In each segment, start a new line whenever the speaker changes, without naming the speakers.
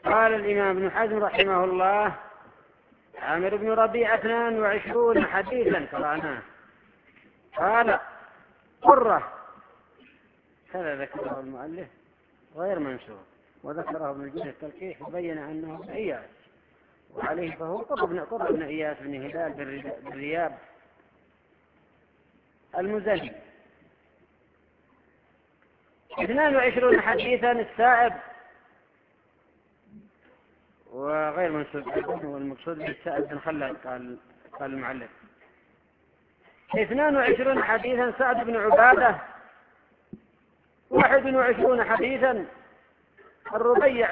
قال الإمام ابن حزم رحمه الله: عامر بن ربيعة 22 حديثا قرأناه. قال: قرة، هذا ذكره المؤلف غير منسوب، وذكره ابن الجزء التلقيح وبين أنه ابن إياس، وعليه فهو قرة بن إياس بن هلال بن رياب المزني. 22 حديثا السائب، وغير منسوب أيضا، والمقصود بالسائب بن خلاد. قال المعلق: 22 حديثا سعد بن عبادة. 21 حديثا الربيع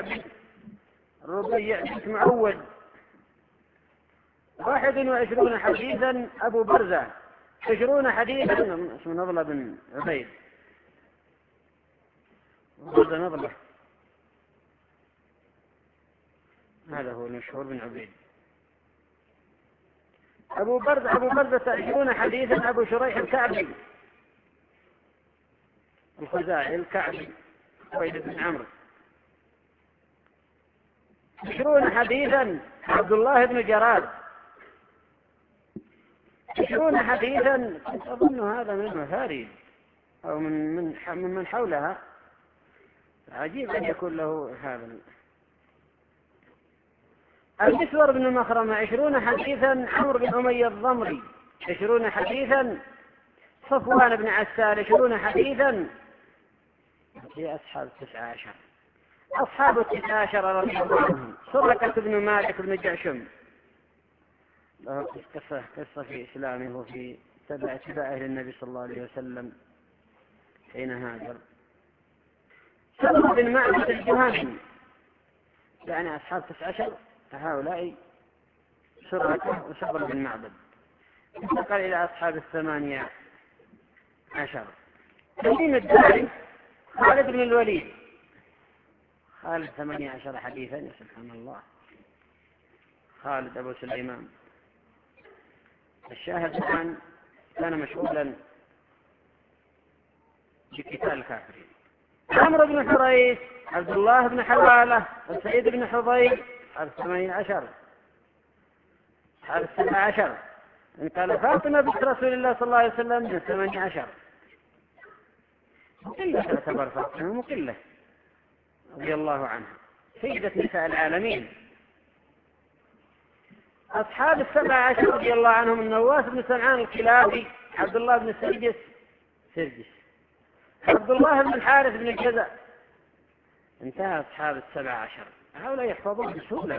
بنت معود. 21 حديثا أبو برزة. 20 حديثا اسمه نضلة بن عبيد. برزة نضلة، هذا هو المشهور بن عبيد. أبو برزة 20 حديثا أبو شريح الكعبي الخزاعي الكعبي خويلد بن عمرو. 20 حديثا عبد الله بن جراد. 20 حديثا أظن هذا من المفاريد أو من حولها، عجيب أن يكون له هذا. المسور بن مخرمة 20 حديثا عمرو بن أمية الضمري. 20 حديثا صفوان بن عسال. 20 حديثا في أصحاب 19. أصحاب 19 رضي الله عنهم: سرقة بن مالك بن جعشم، له قصة في إسلامه وفي اتباعه للنبي صلى الله عليه وسلم حين هاجر. سرقة بن معبد الجهني، يعني أصحاب 19 هؤلاء سرقة وسرقة بن معبد. انتقل إلى أصحاب 18. تميم الداري خالد بن الوليد. خالد 18 حديثا، يا سبحان الله. خالد أبو سليمان. الشاهد الآن كان مشغولا بقتال الكافرين. عمرو بن حريث، عبد الله بن حوالة، وسعيد بن حضير. أصحاب 18. أصحاب 17 إن قال فاطمة بنت رسول الله صلى الله عليه وسلم من 18. مقلة تعتبر فاطمة، مقلة رضي الله عنها، سيدة نساء العالمين. أصحاب 17 رضي الله عنهم: النواس بن سمعان الكلابي، عبد الله بن سرجس، عبد الله بن الحارث بن الجزع. انتهى أصحاب 17. هؤلاء يحفظون بسهولة.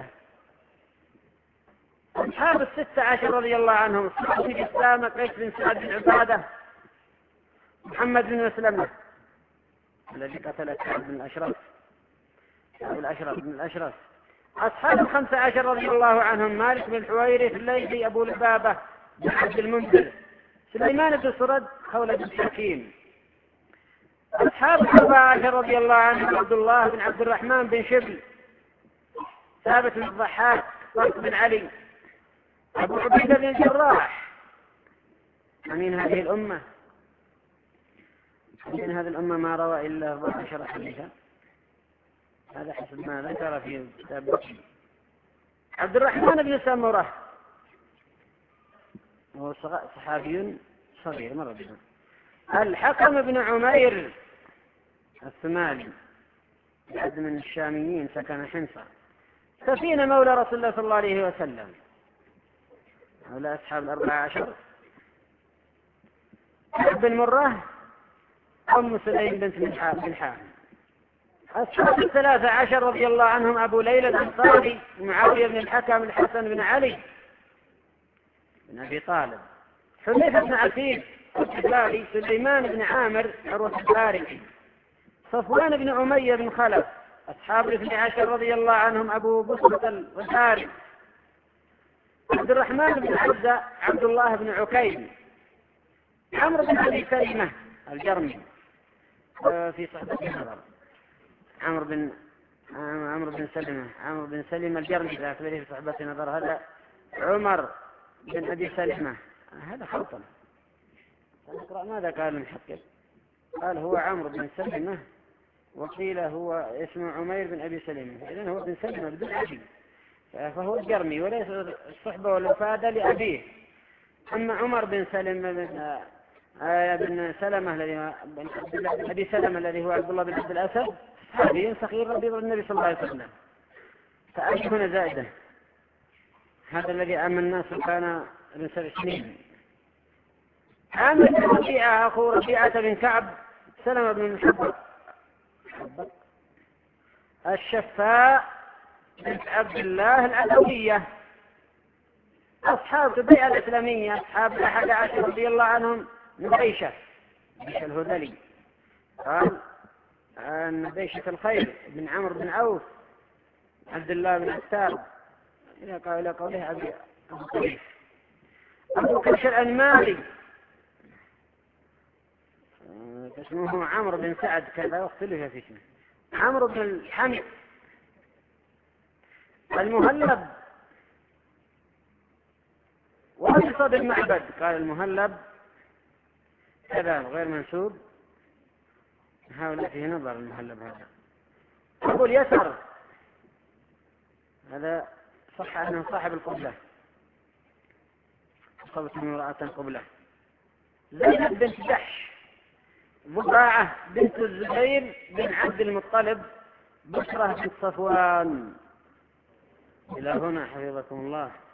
أصحاب 16 رضي الله عنهم: صالح بن إسلام، قيس بن سعد بن عبادة، محمد بن مسلمة الذي قتل سعد بن الأشرف بن الأشرف. أصحاب 15 رضي الله عنهم: مالك بن الحويرث الليثي، أبو لبابة بن عبد المنذر، سليمان بن سرد، خولة بن حكيم. أصحاب 14 رضي الله عنهم: عبد الله بن عبد الرحمن بن شبل، ثابت بن الضحاك، طارق بن علي، أبو عبيدة بن الجراح. أمين هذه الأمة؟ من هذه الأمة ما روى إلا 14 حديثا، هذا حسب ما ذكر في كتاب بكري. عبد الرحمن بن سمرة، وهو صحابي صغير مرة بنا. الحكم بن عمير الثمالي، بعد من الشاميين، سكن حمصة. سفينة مولى رسول الله صلى الله عليه وسلم. هؤلاء أصحاب 14. بن مرة، أم سليم بنت بن حامد. أصحاب 13 رضي الله عنهم: أبو ليلى الأنصاري، معاوية بن الحكم، الحسن بن علي بن أبي طالب، حذيفة بن عتيق الحلالي، سليمان بن عامر عروة الفارسي، صفوان بن أمية بن خلف. أصحاب 12 رضي الله عنهم: أبو بصرة الغفاري، عبد الرحمن بن عزة، عبد الله بن عكيم، عمرو بن أبي سلمة الجرمي في صحبة النظر. عمرو بن سلمة الجرمي لا في صحبة النظر. هذا عمر بن أبي سلمة، هذا خلطا. نقرأ ماذا قال المحقق. قال: هو عمرو بن سلمة وقيل هو اسمه عمير بن أبي سلمة، إذن هو بن سلمة بدون أبي، فهو الجرمي وليس الصحبة والوفادة لأبيه. أما عمر بن سلمة بن سلمة الذي بن أبي سلمة الذي هو عبد الله بن عبد الأسد صحابي صغير رضي النبي صلى الله عليه وسلم، فأبي هنا زائدة. هذا الذي أما الناس كان ابن 7 سنين. عامر بن ربيعة أخو ربيعة بن كعب سلمة بن محبب الشفاء بنت عبد الله العدوية، أصحاب البيعة الإسلامية، أصحاب 11 رضي الله عنهم من بيشة الهذلي. قال عن بيشة الخير بن عمرو بن عوف عبد الله بن عتاب إلى قوله أبي طريف. أبو كشر المالي اسمه عمرو بن سعد كذا واختلف في اسمه، عمرو بن الحمد المهلب وأبصد المعبد. قال المهلب كذا غير منسوب، هؤلاء فيه نظر المهلب هذا. أبو اليسر هذا صح أنه صاحب القبلة، صبت من امرأة قبلة. زينب بنت جحش ضباعة بنت الزبير بن عبد المطلب بشرة بنت صفوان. إلى هنا حفظكم الله.